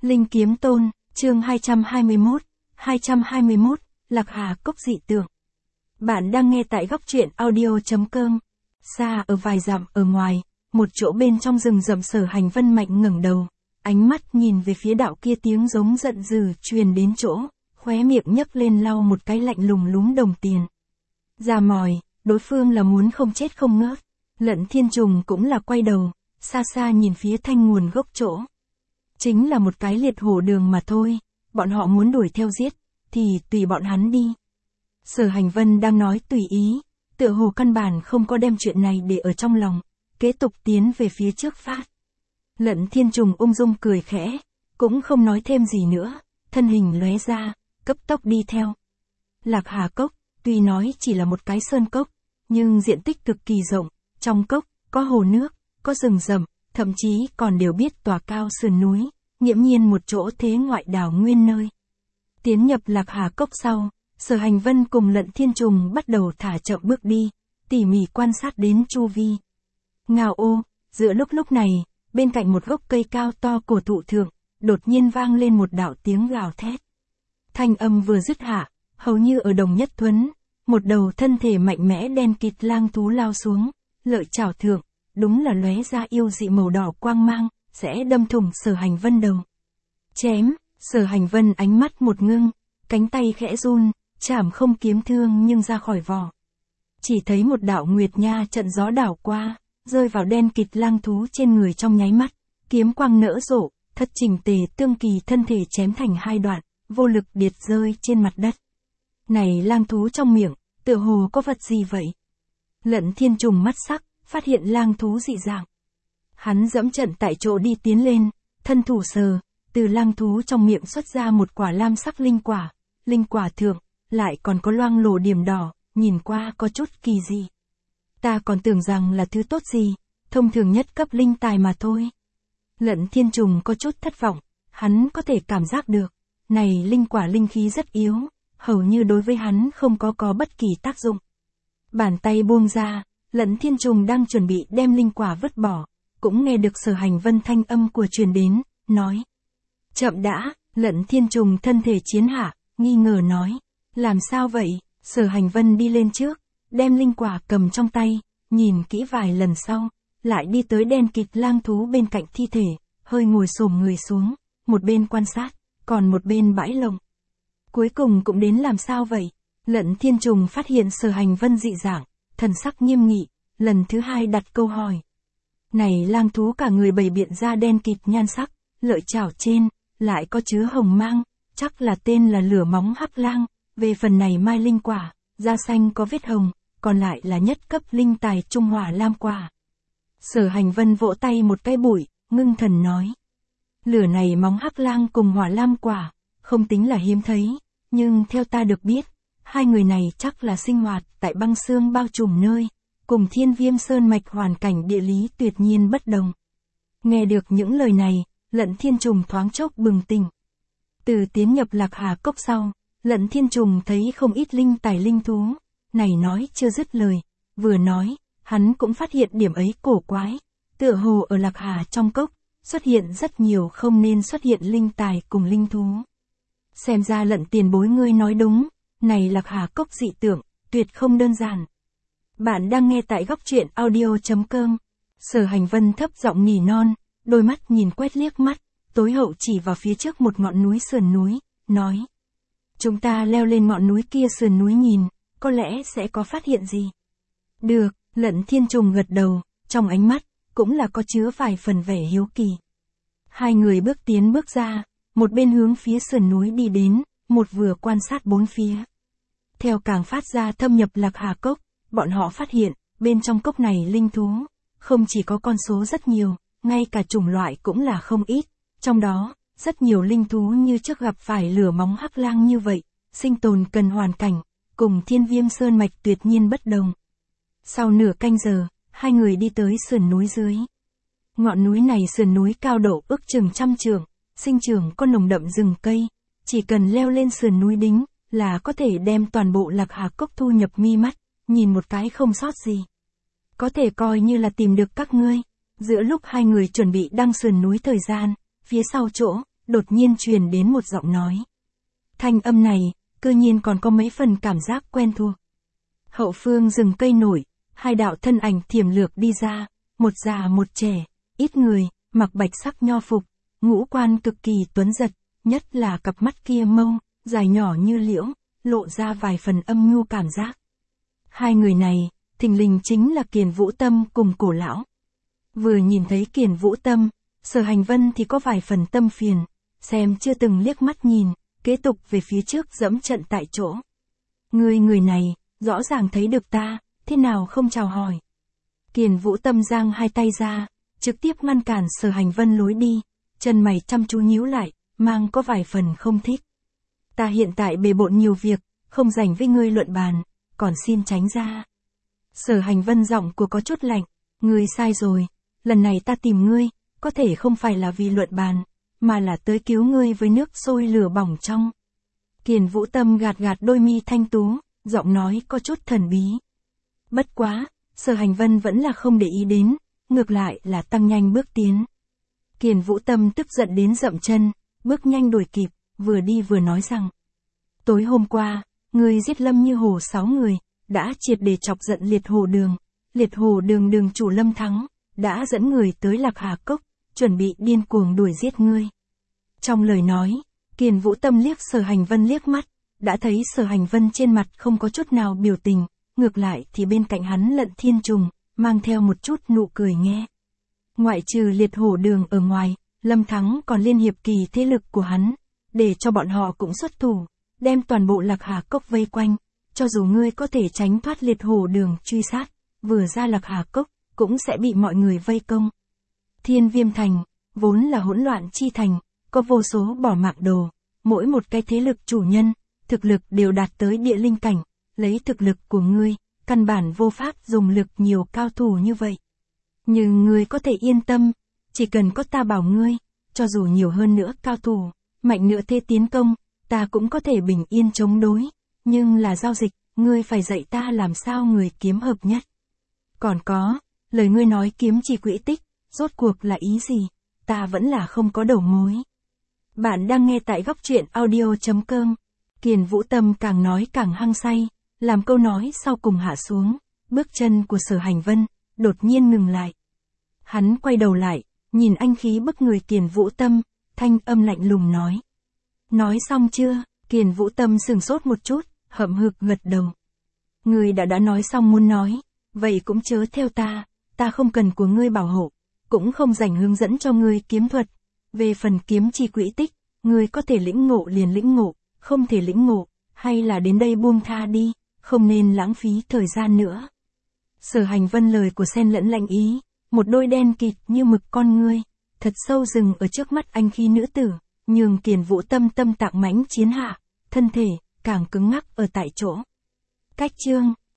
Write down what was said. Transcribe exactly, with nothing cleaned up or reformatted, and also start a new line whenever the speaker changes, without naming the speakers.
Linh Kiếm Tôn, chương hai trăm hai mươi mốt, hai trăm hai mươi mốt, Lạc Hà Cốc dị tượng. Bạn đang nghe tại góc truyện audio.com. Xa ở vài dặm ở ngoài, một chỗ bên trong rừng rậm Sở Hành Vân mạnh ngẩng đầu, ánh mắt nhìn về phía đạo kia, tiếng giống giận dữ truyền đến chỗ, khóe miệng nhấc lên lau một cái lạnh lùng lúm đồng tiền. Già mòi, đối phương là muốn không chết không ngớt. Lận Thiên Trùng cũng là quay đầu, xa xa nhìn phía thanh nguồn gốc chỗ. Chính là một cái liệt hổ đường mà thôi, bọn họ muốn đuổi theo giết, thì tùy bọn hắn đi. Sở Hành Vân đang nói tùy ý, tựa hồ căn bản không có đem chuyện này để ở trong lòng, kế tục tiến về phía trước phát. Lận Thiên Trùng ung dung cười khẽ, cũng không nói thêm gì nữa, thân hình lóe ra, cấp tốc đi theo. Lạc Hà Cốc, tuy nói chỉ là một cái sơn cốc, nhưng diện tích cực kỳ rộng, trong cốc, có hồ nước, có rừng rậm, thậm chí còn đều biết tòa cao sườn núi, nghiễm nhiên một chỗ thế ngoại đảo nguyên nơi. Tiến nhập Lạc Hà Cốc sau, Sở Hành Vân cùng Lận Thiên Trùng bắt đầu thả chậm bước đi, tỉ mỉ quan sát đến chu vi. Ngao ô, giữa lúc lúc này, bên cạnh một gốc cây cao to cổ thụ thượng, đột nhiên vang lên một đạo tiếng gào thét. Thanh âm vừa dứt hạ, hầu như ở đồng nhất thuấn, một đầu thân thể mạnh mẽ đen kịt lang thú lao xuống, lợi chảo thượng, đúng là lóe ra yêu dị màu đỏ quang mang, sẽ đâm thủng Sở Hành Vân đầu. Chém, Sở Hành Vân ánh mắt một ngưng, cánh tay khẽ run, chảm không kiếm thương nhưng ra khỏi vỏ. Chỉ thấy một đạo nguyệt nha trận gió đảo qua, rơi vào đen kịt lang thú trên người trong nháy mắt, kiếm quang nở rộ, thất chỉnh tề tương kỳ thân thể chém thành hai đoạn, vô lực điệt rơi trên mặt đất. Này lang thú trong miệng, tựa hồ có vật gì vậy? Lận Thiên Trùng mắt sắc, phát hiện lang thú dị dạng. Hắn dẫm trận tại chỗ đi tiến lên, thân thủ sờ, từ lang thú trong miệng xuất ra một quả lam sắc linh quả, linh quả thượng, lại còn có loang lổ điểm đỏ, nhìn qua có chút kỳ dị. Ta còn tưởng rằng là thứ tốt gì, thông thường nhất cấp linh tài mà thôi. Lận Thiên Trùng có chút thất vọng, hắn có thể cảm giác được, này linh quả linh khí rất yếu, hầu như đối với hắn không có có bất kỳ tác dụng. Bàn tay buông ra, Lận Thiên Trùng đang chuẩn bị đem linh quả vứt bỏ, cũng nghe được Sở Hành Vân thanh âm của truyền đến, nói. Chậm đã, Lận Thiên Trùng thân thể chiến hạ, nghi ngờ nói. Làm sao vậy? Sở Hành Vân đi lên trước, đem linh quả cầm trong tay, nhìn kỹ vài lần sau, lại đi tới đen kịt lang thú bên cạnh thi thể, hơi ngồi xổm người xuống, một bên quan sát, còn một bên bãi lồng. Cuối cùng cũng đến làm sao vậy? Lận Thiên Trùng phát hiện Sở Hành Vân dị dạng, thần sắc nghiêm nghị, lần thứ hai đặt câu hỏi. Này lang thú cả người bày biện ra đen kịt nhan sắc, lợi chảo trên, lại có chứa hồng mang, chắc là tên là lửa móng hắc lang, về phần này mai linh quả, da xanh có vết hồng, còn lại là nhất cấp linh tài trung hỏa lam quả. Sở Hành Vân vỗ tay một cái bụi, ngưng thần nói. Lửa này móng hắc lang cùng hỏa lam quả, không tính là hiếm thấy, nhưng theo ta được biết, hai người này chắc là sinh hoạt tại băng xương bao trùm nơi, cùng Thiên Viêm Sơn mạch hoàn cảnh địa lý tuyệt nhiên bất đồng. Nghe được những lời này, Lận Thiên Trùng thoáng chốc bừng tỉnh. Từ tiến nhập Lạc Hà Cốc sau, Lận Thiên Trùng thấy không ít linh tài linh thú, này nói chưa dứt lời, vừa nói, hắn cũng phát hiện điểm ấy cổ quái, tựa hồ ở Lạc Hà trong cốc, xuất hiện rất nhiều không nên xuất hiện linh tài cùng linh thú. Xem ra Lận tiền bối ngươi nói đúng, này Lạc Hà Cốc dị tượng, tuyệt không đơn giản. Bạn đang nghe tại góc truyện audio.com. Sở Hành Vân thấp giọng nỉ non, đôi mắt nhìn quét liếc mắt, tối hậu chỉ vào phía trước một ngọn núi sườn núi, nói. Chúng ta leo lên ngọn núi kia sườn núi nhìn, có lẽ sẽ có phát hiện gì. Được, Lận Thiên Trùng gật đầu, trong ánh mắt, cũng là có chứa vài phần vẻ hiếu kỳ. Hai người bước tiến bước ra, một bên hướng phía sườn núi đi đến, một vừa quan sát bốn phía. Theo càng phát ra thâm nhập Lạc Hà Cốc, bọn họ phát hiện, bên trong cốc này linh thú, không chỉ có con số rất nhiều, ngay cả chủng loại cũng là không ít, trong đó, rất nhiều linh thú như trước gặp phải lửa móng hắc lang như vậy, sinh tồn cần hoàn cảnh, cùng Thiên Viêm Sơn mạch tuyệt nhiên bất đồng. Sau nửa canh giờ, hai người đi tới sườn núi dưới. Ngọn núi này sườn núi cao độ ước chừng trăm trượng, sinh trưởng có nồng đậm rừng cây, chỉ cần leo lên sườn núi đính, là có thể đem toàn bộ Lạc Hà Cốc thu nhập mi mắt, nhìn một cái không sót gì. Có thể coi như là tìm được các ngươi. Giữa lúc hai người chuẩn bị đăng sườn núi thời gian, phía sau chỗ, đột nhiên truyền đến một giọng nói. Thanh âm này, cư nhiên còn có mấy phần cảm giác quen thuộc. Hậu phương rừng cây nổi, hai đạo thân ảnh thiểm lược đi ra, một già một trẻ, ít người, mặc bạch sắc nho phục, ngũ quan cực kỳ tuấn giật, nhất là cặp mắt kia mông, dài nhỏ như liễu, lộ ra vài phần âm nhu cảm giác. Hai người này, thình lình chính là Kiền Vũ Tâm cùng Cổ lão. Vừa nhìn thấy Kiền Vũ Tâm, Sở Hành Vân thì có vài phần tâm phiền, xem chưa từng liếc mắt nhìn, kế tục về phía trước dẫm trận tại chỗ. Người người này, rõ ràng thấy được ta, thế nào không chào hỏi. Kiền Vũ Tâm giang hai tay ra, trực tiếp ngăn cản Sở Hành Vân lối đi, chân mày chăm chú nhíu lại, mang có vài phần không thích. Ta hiện tại bề bộn nhiều việc, không rảnh với ngươi luận bàn, còn xin tránh ra. Sở Hành Vân giọng của có chút lạnh, ngươi sai rồi, lần này ta tìm ngươi, có thể không phải là vì luận bàn, mà là tới cứu ngươi với nước sôi lửa bỏng trong. Kiền Vũ Tâm gạt gạt đôi mi thanh tú, giọng nói có chút thần bí. Bất quá, Sở Hành Vân vẫn là không để ý đến, ngược lại là tăng nhanh bước tiến. Kiền Vũ Tâm tức giận đến dậm chân, bước nhanh đuổi kịp, vừa đi vừa nói rằng. Tối hôm qua, ngươi giết Lâm Như Hồ sáu người, đã triệt để chọc giận Liệt Hồ Đường. Liệt Hồ Đường đường chủ Lâm Thắng, đã dẫn người tới Lạc Hà Cốc, chuẩn bị điên cuồng đuổi giết ngươi. Trong lời nói, Kiền Vũ Tâm liếc Sở Hành Vân liếc mắt, đã thấy Sở Hành Vân trên mặt không có chút nào biểu tình, ngược lại thì bên cạnh hắn Lận Thiên Trùng, mang theo một chút nụ cười nghe. Ngoại trừ Liệt Hổ Đường ở ngoài, Lâm Thắng còn liên hiệp kỳ thế lực của hắn, để cho bọn họ cũng xuất thủ, đem toàn bộ Lạc Hà Cốc vây quanh, cho dù ngươi có thể tránh thoát Liệt Hổ Đường truy sát, vừa ra Lạc Hà Cốc, cũng sẽ bị mọi người vây công. Thiên Viêm Thành, vốn là hỗn loạn chi thành, có vô số bỏ mạng đồ, mỗi một cái thế lực chủ nhân, thực lực đều đạt tới địa linh cảnh, lấy thực lực của ngươi, căn bản vô pháp dùng lực nhiều cao thủ như vậy. Nhưng ngươi có thể yên tâm, chỉ cần có ta bảo ngươi, cho dù nhiều hơn nữa cao thủ, mạnh nữa thế tiến công, ta cũng có thể bình yên chống đối, nhưng là giao dịch, ngươi phải dạy ta làm sao người kiếm hợp nhất. Còn có, lời ngươi nói kiếm chỉ quỹ tích, rốt cuộc là ý gì, ta vẫn là không có đầu mối. Bạn đang nghe tại góc truyện audio chấm com. Kiền Vũ Tâm càng nói càng hăng say, làm câu nói sau cùng hạ xuống, bước chân của Sở Hành Vân, đột nhiên ngừng lại. Hắn quay đầu lại, nhìn anh khí bức người Kiền Vũ Tâm, thanh âm lạnh lùng nói. Nói xong chưa? Kiền Vũ Tâm sừng sốt một chút, hậm hực gật đầu. Ngươi đã đã nói xong muốn nói, vậy cũng chớ theo ta, ta không cần của ngươi bảo hộ, cũng không rảnh hướng dẫn cho ngươi kiếm thuật. Về phần kiếm chi quỹ tích, ngươi có thể lĩnh ngộ liền lĩnh ngộ, không thể lĩnh ngộ, hay là đến đây buông tha đi, không nên lãng phí thời gian nữa. Sở Hành Vân lời của xen lẫn lạnh ý, một đôi đen kịt như mực con ngươi, thật sâu rừng ở trước mắt anh khi nữ tử, nhường Kiền Vũ Tâm tâm tạng mãnh chiến hạ, thân thể, càng cứng ngắc ở tại chỗ. Cách chương